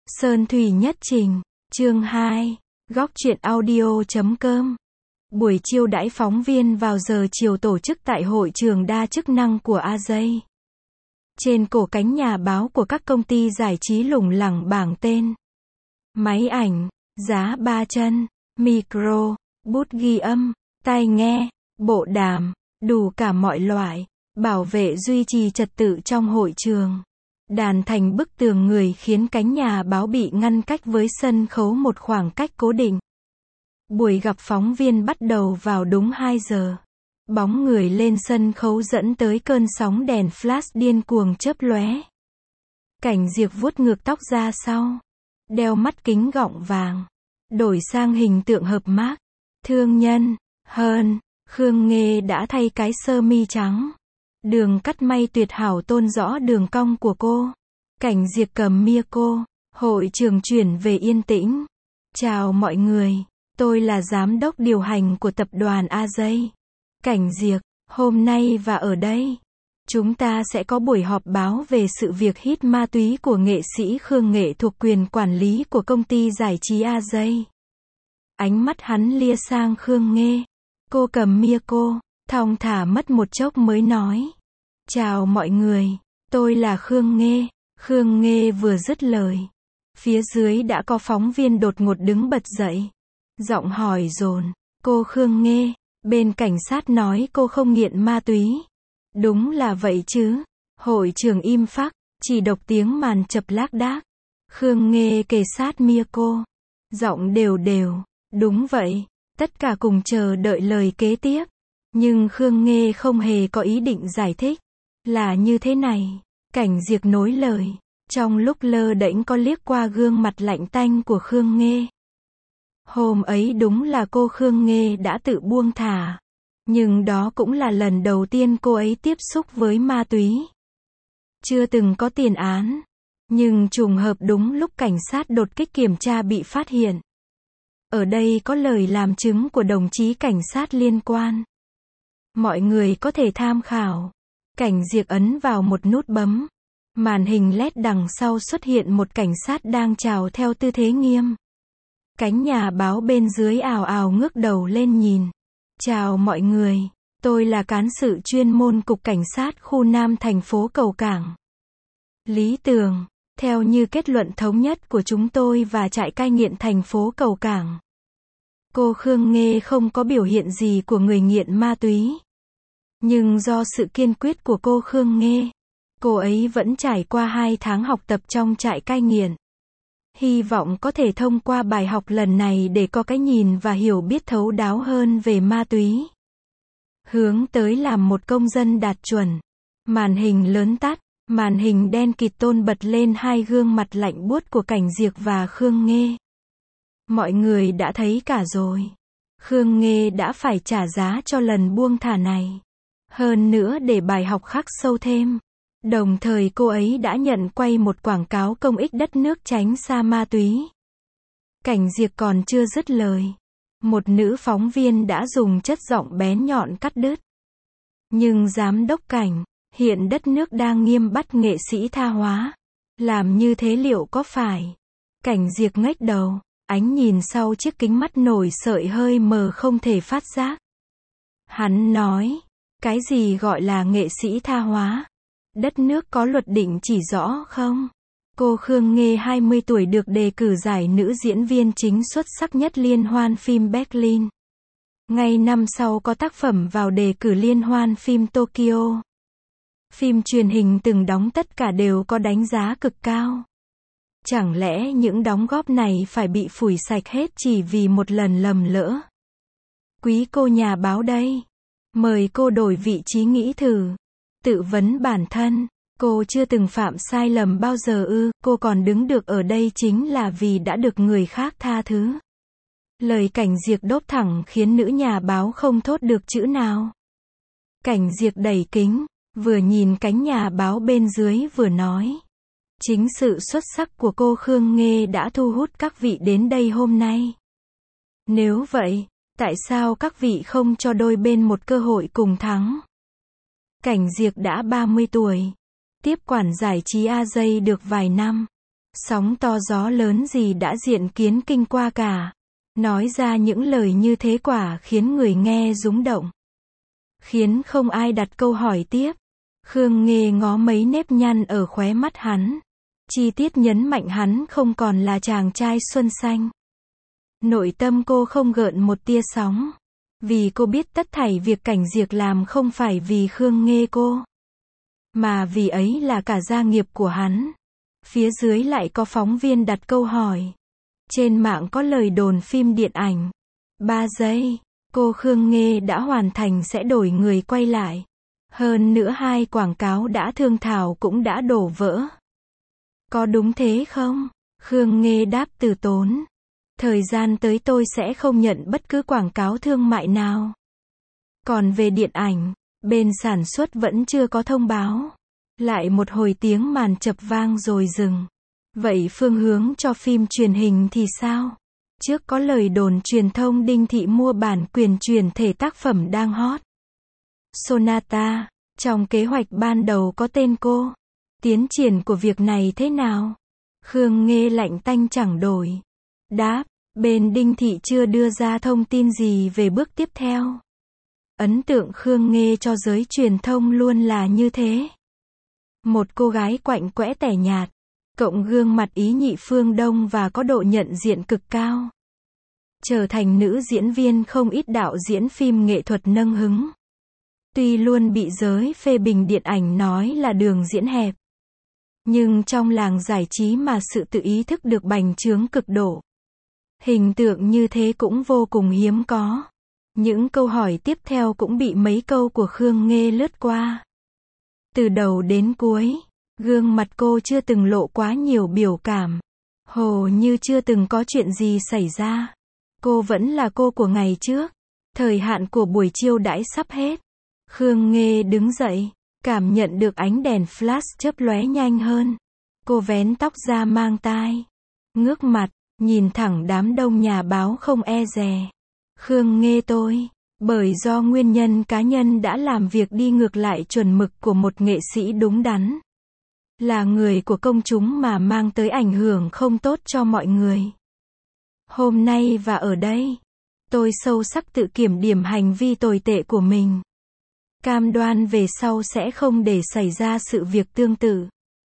Sơn Thủy Nhất Trình, chương 2, góc truyện audio.com. Buổi chiêu đãi phóng viên vào giờ chiều tổ chức tại hội trường đa chức năng của AJ. Trên cổ cánh nhà báo của các công ty giải trí lủng lẳng bảng tên, máy ảnh, giá 3 chân, micro, bút ghi âm, tai nghe, bộ đàm, đủ cả mọi loại, bảo vệ duy trì trật tự trong hội trường. Đàn thành bức tường người khiến cánh nhà báo bị ngăn cách với sân khấu một khoảng cách cố định. Buổi gặp phóng viên bắt đầu vào đúng 2 giờ. Bóng người lên sân khấu dẫn tới cơn sóng đèn flash điên cuồng chớp lóe. Cảnh Diệp vuốt ngược tóc ra sau, đeo mắt kính gọng vàng, đổi sang hình tượng hợp mác, thương nhân, hơn, Khương Nghê đã thay cái sơ mi trắng. Đường cắt may tuyệt hảo tôn rõ đường cong của cô. Cảnh Diệp cầm micro, hội trường chuyển về yên tĩnh. Chào mọi người, tôi là giám đốc điều hành của tập đoàn AJ. Cảnh Diệp, hôm nay và ở đây, chúng ta sẽ có buổi họp báo về sự việc hít ma túy của nghệ sĩ Khương Nghệ thuộc quyền quản lý của công ty giải trí AJ. Ánh mắt hắn lia sang Khương Nghê. Cô cầm micro, thong thả mất một chốc mới nói. Chào mọi người, tôi là Khương Nghê. Khương Nghê vừa dứt lời, phía dưới đã có phóng viên đột ngột đứng bật dậy. Giọng hỏi dồn, cô Khương Nghê, bên cảnh sát nói cô không nghiện ma túy. Đúng là vậy chứ? Hội trường im phắc, chỉ độc tiếng màn chập lác đác. Khương Nghê kề sát micro, giọng đều đều, đúng vậy. Tất cả cùng chờ đợi lời kế tiếp. Nhưng Khương Nghê không hề có ý định giải thích. Là như thế này. Cảnh Diệp nối lời. Trong lúc lơ đễnh có liếc qua gương mặt lạnh tanh của Khương Nghê. Hôm ấy đúng là cô Khương Nghê đã tự buông thả. Nhưng đó cũng là lần đầu tiên cô ấy tiếp xúc với ma túy. Chưa từng có tiền án. Nhưng trùng hợp đúng lúc cảnh sát đột kích kiểm tra bị phát hiện. Ở đây có lời làm chứng của đồng chí cảnh sát liên quan. Mọi người có thể tham khảo. Cảnh Diệp ấn vào một nút bấm. Màn hình LED đằng sau xuất hiện một cảnh sát đang chào theo tư thế nghiêm. Cánh nhà báo bên dưới ào ào ngước đầu lên nhìn. Chào mọi người, tôi là cán sự chuyên môn Cục Cảnh sát khu Nam thành phố Cầu Cảng. Lý Tường, theo như kết luận thống nhất của chúng tôi và trại cai nghiện thành phố Cầu Cảng. Cô Khương Nghê không có biểu hiện gì của người nghiện ma túy. Nhưng do sự kiên quyết của cô Khương Nghê, cô ấy vẫn trải qua 2 tháng học tập trong trại cai nghiện. Hy vọng có thể thông qua bài học lần này để có cái nhìn và hiểu biết thấu đáo hơn về ma túy. Hướng tới làm một công dân đạt chuẩn. Màn hình lớn tắt, màn hình đen kịt tôn bật lên 2 gương mặt lạnh buốt của Cảnh Diệp và Khương Nghê. Mọi người đã thấy cả rồi. Khương Nghê đã phải trả giá cho lần buông thả này. Hơn nữa để bài học khắc sâu thêm. Đồng thời cô ấy đã nhận quay một quảng cáo công ích đất nước tránh xa ma túy. Cảnh Diệp còn chưa dứt lời. Một nữ phóng viên đã dùng chất giọng bén nhọn cắt đứt. Nhưng giám đốc Cảnh, hiện đất nước đang nghiêm bắt nghệ sĩ tha hóa. Làm như thế liệu có phải? Cảnh Diệp ngếch đầu, ánh nhìn sau chiếc kính mắt nổi sợi hơi mờ không thể phát giác. Hắn nói, cái gì gọi là nghệ sĩ tha hóa? Đất nước có luật định chỉ rõ không? Cô Khương Nghê 20 tuổi được đề cử giải nữ diễn viên chính xuất sắc nhất liên hoan phim Berlin. Ngay năm sau có tác phẩm vào đề cử liên hoan phim Tokyo. Phim truyền hình từng đóng tất cả đều có đánh giá cực cao. Chẳng lẽ những đóng góp này phải bị phủi sạch hết chỉ vì một lần lầm lỡ? Quý cô nhà báo đây. Mời cô đổi vị trí nghĩ thử. Tự vấn bản thân, cô chưa từng phạm sai lầm bao giờ ư? Cô còn đứng được ở đây chính là vì đã được người khác tha thứ. Lời Cảnh Diệp đốt thẳng khiến nữ nhà báo không thốt được chữ nào. Cảnh Diệp đẩy kính, vừa nhìn cánh nhà báo bên dưới vừa nói. Chính sự xuất sắc của cô Khương Nghê đã thu hút các vị đến đây hôm nay. Nếu vậy, tại sao các vị không cho đôi bên một cơ hội cùng thắng? Cảnh Diệp đã 30 tuổi. Tiếp quản giải trí AJ được vài năm. Sóng to gió lớn gì đã diện kiến kinh qua cả. Nói ra những lời như thế quả khiến người nghe rúng động. Khiến không ai đặt câu hỏi tiếp. Khương Nghê ngó mấy nếp nhăn ở khóe mắt hắn. Chi tiết nhấn mạnh hắn không còn là chàng trai xuân xanh. Nội tâm cô không gợn một tia sóng. Vì cô biết tất thảy việc Cảnh Diệc làm không phải vì Khương Nghê cô. Mà vì ấy là cả gia nghiệp của hắn. Phía dưới lại có phóng viên đặt câu hỏi. Trên mạng có lời đồn phim điện ảnh 3 giây, cô Khương Nghê đã hoàn thành sẽ đổi người quay lại. Hơn nữa 2 quảng cáo đã thương thảo cũng đã đổ vỡ. Có đúng thế không? Khương Nghê đáp từ tốn. Thời gian tới tôi sẽ không nhận bất cứ quảng cáo thương mại nào. Còn về điện ảnh, bên sản xuất vẫn chưa có thông báo. Lại một hồi tiếng màn chập vang rồi dừng. Vậy phương hướng cho phim truyền hình thì sao? Trước có lời đồn truyền thông Đinh Thị mua bản quyền chuyển thể tác phẩm đang hot. Sonata, trong kế hoạch ban đầu có tên cô. Tiến triển của việc này thế nào? Khương Nghê lạnh tanh chẳng đổi. Đáp, bên Đinh Thị chưa đưa ra thông tin gì về bước tiếp theo. Ấn tượng Khương Nghê cho giới truyền thông luôn là như thế. Một cô gái quạnh quẽ tẻ nhạt, cộng gương mặt ý nhị phương Đông và có độ nhận diện cực cao. Trở thành nữ diễn viên không ít đạo diễn phim nghệ thuật nâng hứng. Tuy luôn bị giới phê bình điện ảnh nói là đường diễn hẹp. Nhưng trong làng giải trí mà sự tự ý thức được bành trướng cực độ. Hình tượng như thế cũng vô cùng hiếm có. Những câu hỏi tiếp theo cũng bị mấy câu của Khương Nghê lướt qua. Từ đầu đến cuối, gương mặt cô chưa từng lộ quá nhiều biểu cảm. Hồ như chưa từng có chuyện gì xảy ra. Cô vẫn là cô của ngày trước. Thời hạn của buổi chiêu đãi sắp hết. Khương Nghê đứng dậy, cảm nhận được ánh đèn flash chớp lóe nhanh hơn. Cô vén tóc ra mang tai. Ngước mặt, nhìn thẳng đám đông nhà báo không e dè. Khương Nghê tôi, bởi do nguyên nhân cá nhân đã làm việc đi ngược lại chuẩn mực của một nghệ sĩ đúng đắn. Là người của công chúng mà mang tới ảnh hưởng không tốt cho mọi người. Hôm nay và ở đây, tôi sâu sắc tự kiểm điểm hành vi tồi tệ của mình. Cam đoan về sau sẽ không để xảy ra sự việc tương tự.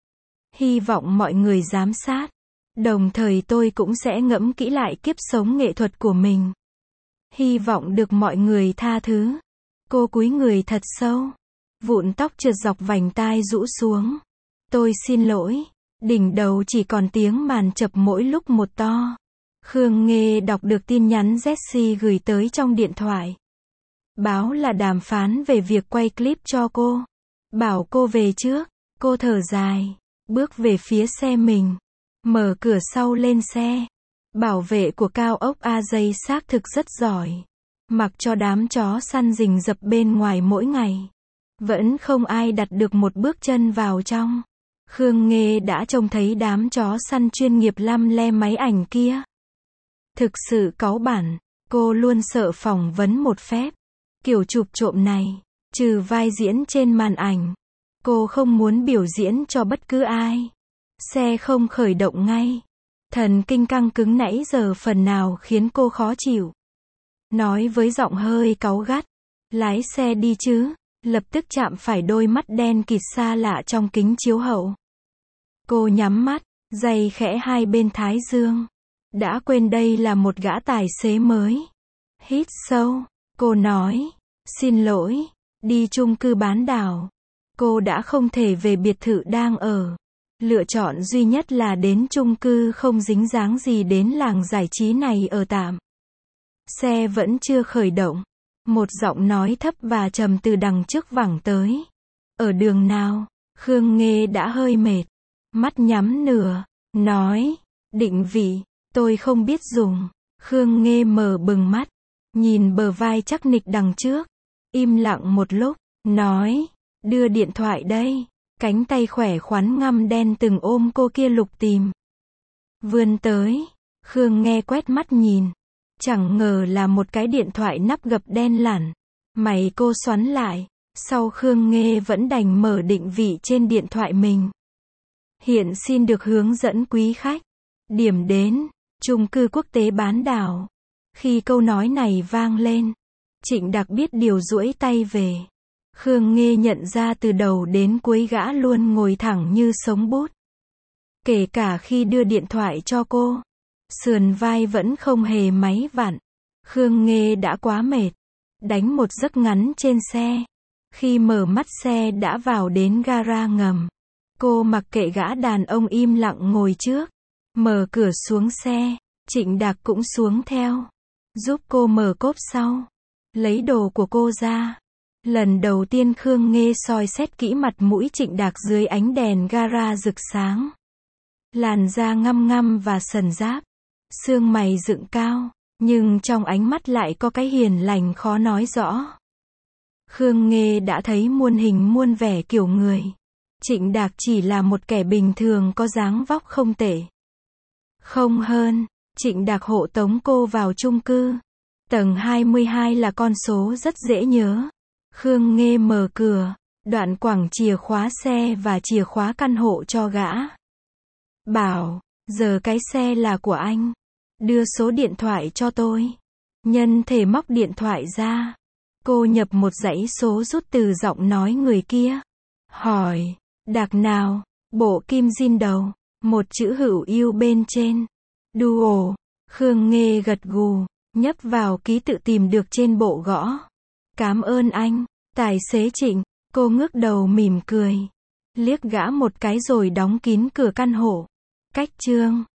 Hy vọng mọi người giám sát. Đồng thời tôi cũng sẽ ngẫm kỹ lại kiếp sống nghệ thuật của mình. Hy vọng được mọi người tha thứ. Cô cúi người thật sâu. Vụn tóc trượt dọc vành tai rũ xuống. Tôi xin lỗi. Đỉnh đầu chỉ còn tiếng màn chập mỗi lúc một to. Khương Nghê đọc được tin nhắn Jessie gửi tới trong điện thoại. Báo là đàm phán về việc quay clip cho cô. Bảo cô về trước. Cô thở dài. Bước về phía xe mình. Mở cửa sau lên xe. Bảo vệ của cao ốc AJ xác thực rất giỏi. Mặc cho đám chó săn rình rập bên ngoài mỗi ngày. Vẫn không ai đặt được một bước chân vào trong. Khương Nghê đã trông thấy đám chó săn chuyên nghiệp lăm le máy ảnh kia. Thực sự cáu bẳn. Cô luôn sợ phỏng vấn một phép. Kiểu chụp trộm này. Trừ vai diễn trên màn ảnh. Cô không muốn biểu diễn cho bất cứ ai. Xe không khởi động ngay. Thần kinh căng cứng nãy giờ phần nào khiến cô khó chịu. Nói với giọng hơi cáu gắt. Lái xe đi chứ. Lập tức chạm phải đôi mắt đen kịt xa lạ trong kính chiếu hậu. Cô nhắm mắt, giày khẽ hai bên thái dương. Đã quên đây là một gã tài xế mới. Hít sâu. Cô nói. Xin lỗi. Đi chung cư bán đảo. Cô đã không thể về biệt thự đang ở. Lựa chọn duy nhất là đến chung cư không dính dáng gì đến làng giải trí này ở tạm. Xe vẫn chưa khởi động. Một giọng nói thấp và trầm từ đằng trước vẳng tới. Ở đường nào? Khương Nghê đã hơi mệt. Mắt nhắm nửa. Nói. Định vị. Tôi không biết dùng. Khương Nghê mở bừng mắt. Nhìn bờ vai chắc nịch đằng trước. Im lặng một lúc. Nói. Đưa điện thoại đây. Cánh tay khỏe khoắn ngăm đen từng ôm cô kia lục tìm. Vươn tới. Khương Nghê quét mắt nhìn. Chẳng ngờ là một cái điện thoại nắp gập đen lẳn. Mày cô xoắn lại. Sau Khương Nghê vẫn đành mở định vị trên điện thoại mình. Hiện xin được hướng dẫn quý khách. Điểm đến, chung cư quốc tế bán đảo. Khi câu nói này vang lên, Trịnh Đạc biết điều duỗi tay về. Khương Nghê nhận ra từ đầu đến cuối gã luôn ngồi thẳng như sống bút. Kể cả khi đưa điện thoại cho cô, sườn vai vẫn không hề máy vặn. Khương Nghê đã quá mệt. Đánh một giấc ngắn trên xe. Khi mở mắt xe đã vào đến gara ngầm. Cô mặc kệ gã đàn ông im lặng ngồi trước. Mở cửa xuống xe. Trịnh Đạc cũng xuống theo. Giúp cô mở cốp sau. Lấy đồ của cô ra. Lần đầu tiên Khương Nghê soi xét kỹ mặt mũi Trịnh Đạc dưới ánh đèn gara rực sáng. Làn da ngăm ngăm và sần ráp. Xương mày dựng cao. Nhưng trong ánh mắt lại có cái hiền lành khó nói rõ. Khương Nghê đã thấy muôn hình muôn vẻ kiểu người. Trịnh Đạc chỉ là một kẻ bình thường có dáng vóc không tệ. Không hơn, Trịnh Đạc hộ tống cô vào chung cư. Tầng 22 là con số rất dễ nhớ. Khương Nghê mở cửa, đoạn quẳng chìa khóa xe và chìa khóa căn hộ cho gã. Bảo, giờ cái xe là của anh. Đưa số điện thoại cho tôi. Nhân thể móc điện thoại ra. Cô nhập một dãy số rút từ giọng nói người kia. Hỏi, Đạc nào? Bộ kim zin đầu. Một chữ hữu yêu bên trên. Duo. Khương Nghê gật gù, nhấp vào ký tự tìm được trên bộ gõ. Cảm ơn anh, tài xế Trịnh. Cô ngước đầu mỉm cười. Liếc gã một cái rồi đóng kín cửa căn hộ. Cách chương